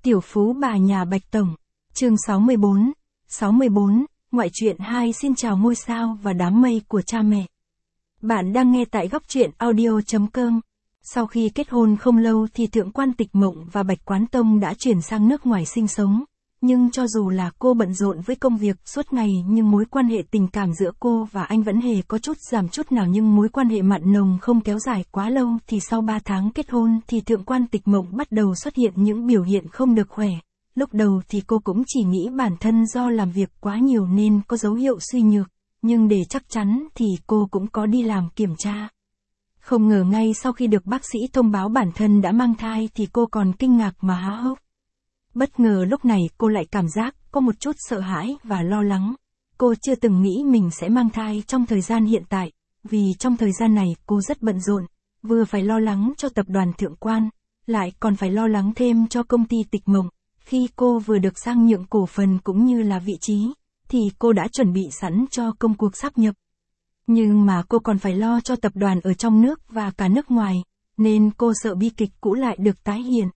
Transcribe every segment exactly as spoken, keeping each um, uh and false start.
Tiểu phú bà nhà Bạch Tổng. Chương sáu mươi bốn. sáu mươi bốn, ngoại truyện hai. Xin chào ngôi sao và đám mây của cha mẹ. Bạn đang nghe tại góc truyện audio chấm com. Sau khi kết hôn không lâu thì Thượng quan Tịch Mộng và Bạch Quán Tông đã chuyển sang nước ngoài sinh sống. Nhưng cho dù là cô bận rộn với công việc suốt ngày nhưng mối quan hệ tình cảm giữa cô và anh vẫn hề có chút giảm chút nào, nhưng mối quan hệ mặn nồng không kéo dài quá lâu thì sau ba tháng kết hôn thì Thượng quan Tịch Mộng bắt đầu xuất hiện những biểu hiện không được khỏe. Lúc đầu thì cô cũng chỉ nghĩ bản thân do làm việc quá nhiều nên có dấu hiệu suy nhược, nhưng để chắc chắn thì cô cũng có đi làm kiểm tra. Không ngờ ngay sau khi được bác sĩ thông báo bản thân đã mang thai thì cô còn kinh ngạc mà há hốc. Bất ngờ lúc này cô lại cảm giác có một chút sợ hãi và lo lắng. Cô chưa từng nghĩ mình sẽ mang thai trong thời gian hiện tại, vì trong thời gian này cô rất bận rộn, vừa phải lo lắng cho tập đoàn Thượng quan, lại còn phải lo lắng thêm cho công ty Tịch Mộng. Khi cô vừa được sang nhượng cổ phần cũng như là vị trí, thì cô đã chuẩn bị sẵn cho công cuộc sáp nhập. Nhưng mà cô còn phải lo cho tập đoàn ở trong nước và cả nước ngoài, nên cô sợ bi kịch cũ lại được tái hiện.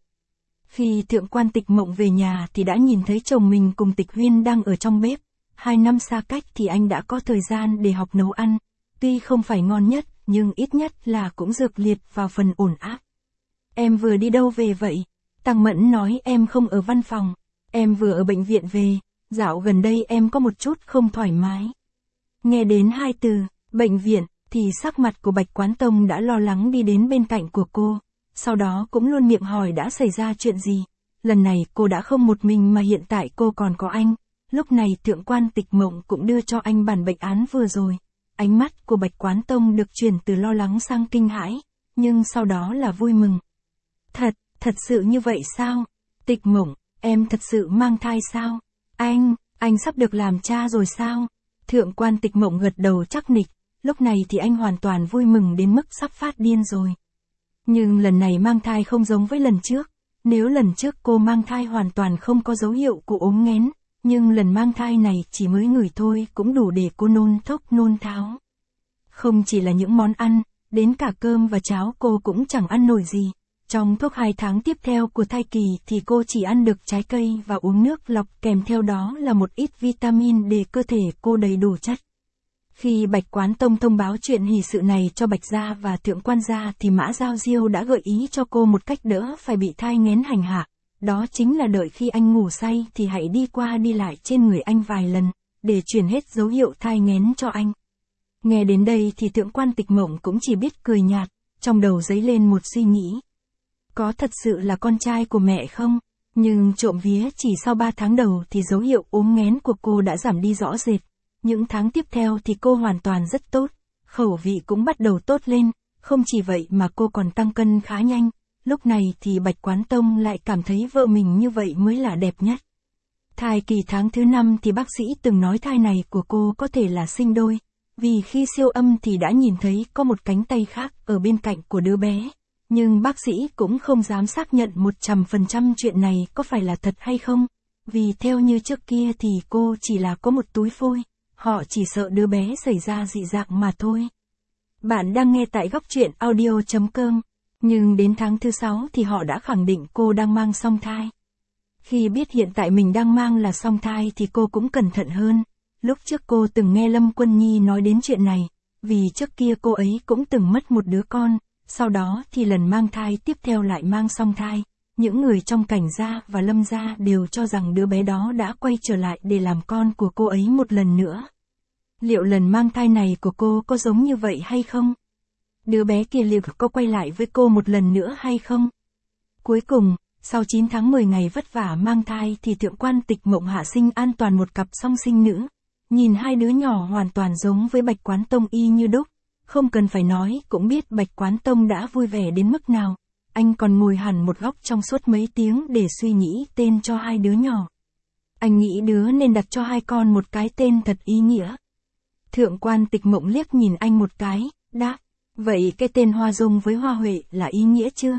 Khi Thượng quan Tịch Mộng về nhà thì đã nhìn thấy chồng mình cùng Tịch Huyên đang ở trong bếp. Hai năm xa cách thì anh đã có thời gian để học nấu ăn. Tuy không phải ngon nhất, nhưng ít nhất là cũng dược liệt vào phần ổn áp. Em vừa đi đâu về vậy? Tăng Mẫn nói em không ở văn phòng. Em vừa ở bệnh viện về. Dạo gần đây em có một chút không thoải mái. Nghe đến hai từ, bệnh viện, thì sắc mặt của Bạch Quán Tông đã lo lắng đi đến bên cạnh của cô. Sau đó cũng luôn miệng hỏi đã xảy ra chuyện gì. Lần này cô đã không một mình mà hiện tại cô còn có anh. Lúc này Thượng quan Tịch Mộng cũng đưa cho anh bản bệnh án vừa rồi. Ánh mắt của Bạch Quán Tông được chuyển từ lo lắng sang kinh hãi, nhưng sau đó là vui mừng. Thật, thật sự như vậy sao? Tịch Mộng, em thật sự mang thai sao? Anh, anh sắp được làm cha rồi sao? Thượng quan Tịch Mộng gật đầu chắc nịch. Lúc này thì anh hoàn toàn vui mừng đến mức sắp phát điên rồi. Nhưng lần này mang thai không giống với lần trước. Nếu lần trước cô mang thai hoàn toàn không có dấu hiệu của ốm nghén, nhưng lần mang thai này chỉ mới ngửi thôi cũng đủ để cô nôn thốc nôn tháo. Không chỉ là những món ăn, đến cả cơm và cháo cô cũng chẳng ăn nổi gì. Trong thuốc hai tháng tiếp theo của thai kỳ thì cô chỉ ăn được trái cây và uống nước lọc, kèm theo đó là một ít vitamin để cơ thể cô đầy đủ chất. Khi Bạch Quán Tông thông báo chuyện hỷ sự này cho Bạch Gia và Thượng quan Gia thì Mã Giao Diêu đã gợi ý cho cô một cách đỡ phải bị thai nghén hành hạ. Đó chính là đợi khi anh ngủ say thì hãy đi qua đi lại trên người anh vài lần, để truyền hết dấu hiệu thai nghén cho anh. Nghe đến đây thì Thượng quan Tịch Mộng cũng chỉ biết cười nhạt, trong đầu dấy lên một suy nghĩ. Có thật sự là con trai của mẹ không? Nhưng trộm vía chỉ sau ba tháng đầu thì dấu hiệu ốm nghén của cô đã giảm đi rõ rệt. Những tháng tiếp theo thì cô hoàn toàn rất tốt, khẩu vị cũng bắt đầu tốt lên, không chỉ vậy mà cô còn tăng cân khá nhanh. Lúc này thì Bạch Quán Tông lại cảm thấy vợ mình như vậy mới là đẹp nhất. Thai kỳ tháng thứ năm thì bác sĩ từng nói thai này của cô có thể là sinh đôi, vì khi siêu âm thì đã nhìn thấy có một cánh tay khác ở bên cạnh của đứa bé. Nhưng bác sĩ cũng không dám xác nhận một trăm phần trăm chuyện này có phải là thật hay không, vì theo như trước kia thì cô chỉ là có một túi phôi. Họ chỉ sợ đứa bé xảy ra dị dạng mà thôi. Bạn đang nghe tại góc truyện audio chấm com. Nhưng đến tháng thứ sáu thì họ đã khẳng định cô đang mang song thai. Khi biết hiện tại mình đang mang là song thai thì cô cũng cẩn thận hơn. Lúc trước cô từng nghe Lâm Quân Nhi nói đến chuyện này, vì trước kia cô ấy cũng từng mất một đứa con, sau đó thì lần mang thai tiếp theo lại mang song thai. Những người trong Cảnh Gia và Lâm Gia đều cho rằng đứa bé đó đã quay trở lại để làm con của cô ấy một lần nữa. Liệu lần mang thai này của cô có giống như vậy hay không? Đứa bé kia liệu có quay lại với cô một lần nữa hay không? Cuối cùng, sau chín tháng mười ngày vất vả mang thai thì Thượng quan Tịch Mộng hạ sinh an toàn một cặp song sinh nữ. Nhìn hai đứa nhỏ hoàn toàn giống với Bạch Quán Tông y như đúc. Không cần phải nói cũng biết Bạch Quán Tông đã vui vẻ đến mức nào. Anh còn ngồi hẳn một góc trong suốt mấy tiếng để suy nghĩ tên cho hai đứa nhỏ. Anh nghĩ đứa nên đặt cho hai con một cái tên thật ý nghĩa. Thượng quan Tịch Mộng liếc nhìn anh một cái, đáp, vậy cái tên Hoa Dung với Hoa Huệ là ý nghĩa chưa?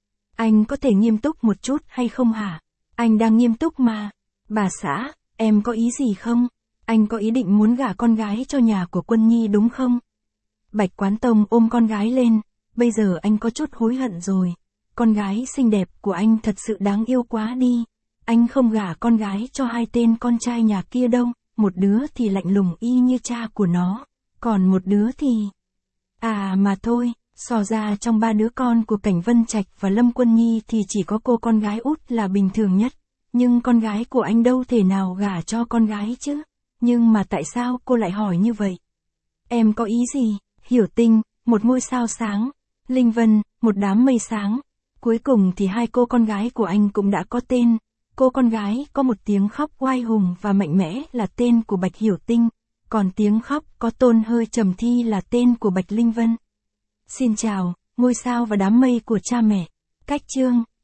Anh có thể nghiêm túc một chút hay không hả? Anh đang nghiêm túc mà. Bà xã, em có ý gì không? Anh có ý định muốn gả con gái cho nhà của Quân Nhi đúng không? Bạch Quán Tông ôm con gái lên, bây giờ anh có chút hối hận rồi. Con gái xinh đẹp của anh thật sự đáng yêu quá đi. Anh không gả con gái cho hai tên con trai nhà kia đâu, một đứa thì lạnh lùng y như cha của nó, còn một đứa thì... À mà thôi, so ra trong ba đứa con của Cảnh Vân Trạch và Lâm Quân Nhi thì chỉ có cô con gái út là bình thường nhất, nhưng con gái của anh đâu thể nào gả cho con gái chứ. Nhưng mà tại sao cô lại hỏi như vậy? Em có ý gì? Hiểu Tinh, một ngôi sao sáng. Linh Vân, một đám mây sáng. Cuối cùng thì hai cô con gái của anh cũng đã có tên. Cô con gái có một tiếng khóc oai hùng và mạnh mẽ là tên của Bạch Hiểu Tinh, còn tiếng khóc có tone hơi trầm thi là tên của Bạch Linh Vân. Xin chào, ngôi sao và đám mây của cha mẹ. Cách chương